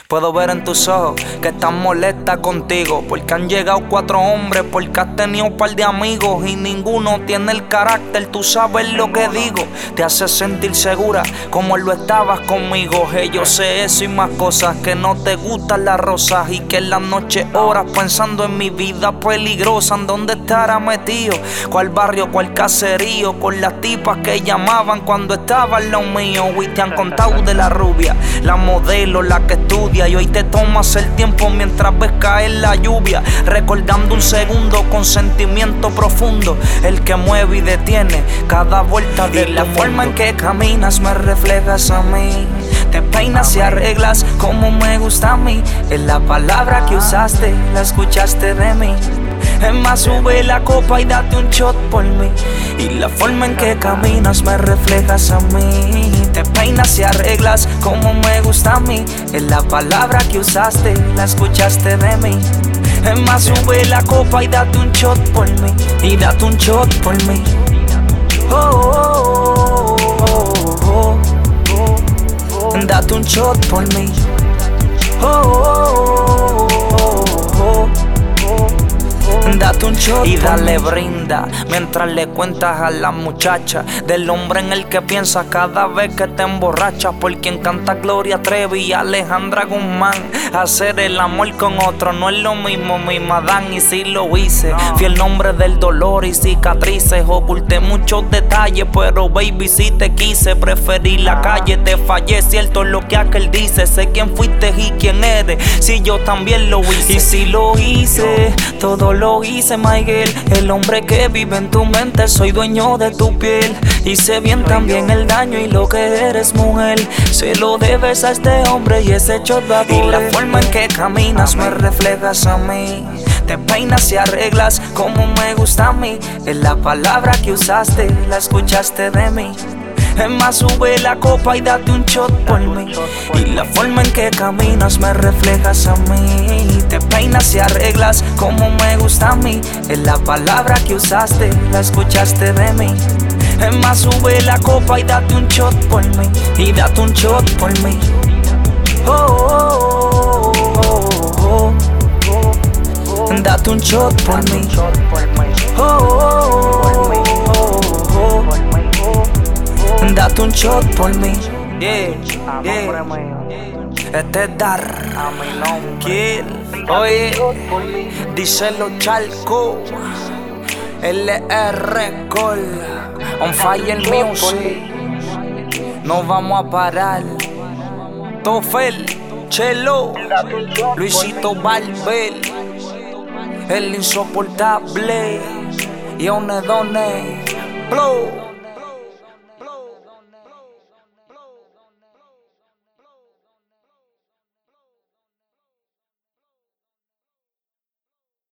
Puedo ver en tus ojos que estás molesta contigo, porque han llegado 4 hombres, porque has tenido un par de amigos y ninguno tiene el carácter, tú sabes lo que digo. Te hace sentir segura como lo estabas conmigo. Yo sé eso y más cosas, que no te gustan las rosas y que en las noches horas pensando en mi vida peligrosa. ¿En dónde estará metido? ¿Cuál barrio, cuál caserío? Con las tipas que llamaban cuando estaba en lo mío. Y te han contado de la rubia, la modelo, la que estudia, y hoy te tomas el tiempo mientras ves caer la lluvia, recordando un segundo con sentimiento profundo, el que mueve y detiene cada vuelta de la forma en que caminas me reflejas a mí. Te peinas y arreglas como me gusta a mí. Es la palabra que usaste, la escuchaste de mí. Es más, sube la copa y date un shot por mí. Y la forma en que caminas me reflejas a mí. Te peinas y arreglas como me gusta a mí. Es la palabra que usaste, la escuchaste de mí. Es más, sube la copa y date un shot por mí. Y date un shot por mí. Oh, oh, oh, oh, oh. Date un shot por mí. Oh, oh, oh, oh, oh. Date un shot y dale brinda mientras le cuentas a la muchacha del hombre en el que piensas cada vez que te emborrachas. Por quien canta Gloria Trevi y Alejandra Guzmán. Hacer el amor con otro no es lo mismo, mi madame, y si lo hice. Fui el nombre del dolor y cicatrices. Oculté muchos detalles, pero baby si te quise. Preferí la calle, te fallé, cierto lo que aquel dice. Sé quién fuiste y quién eres, si yo también lo hice. Y si lo hice, todo lo hice, my girl. El hombre que vive en tu mente, soy dueño de tu piel. Hice bien también el daño y lo que eres, mujer, se lo debes a este hombre y ese shot va a doler. Y la forma en que caminas me reflejas a mí. Te peinas y arreglas como me gusta a mí. Es la palabra que usaste, la escuchaste de mí. Es más, sube la copa y date un shot por mí. Y la forma en que caminas me reflejas a mí. Te peinas y arreglas como me gusta a mí. Es la palabra que usaste, la escuchaste de mí. Es más, sube la copa y date un shot por mí. Y date un shot por mí. Oh, oh, oh, oh, oh. Date un shot por mí. Oh, oh, oh, oh, oh. Date un shot por mí. Yeah, yeah. Este es Dar Kill. Oye, dice los charcos. LR Call. On Fire Music. No vamos a parar. Tofel, Chelo, Luisito Barbel, el insoportable. Y One Done Blow.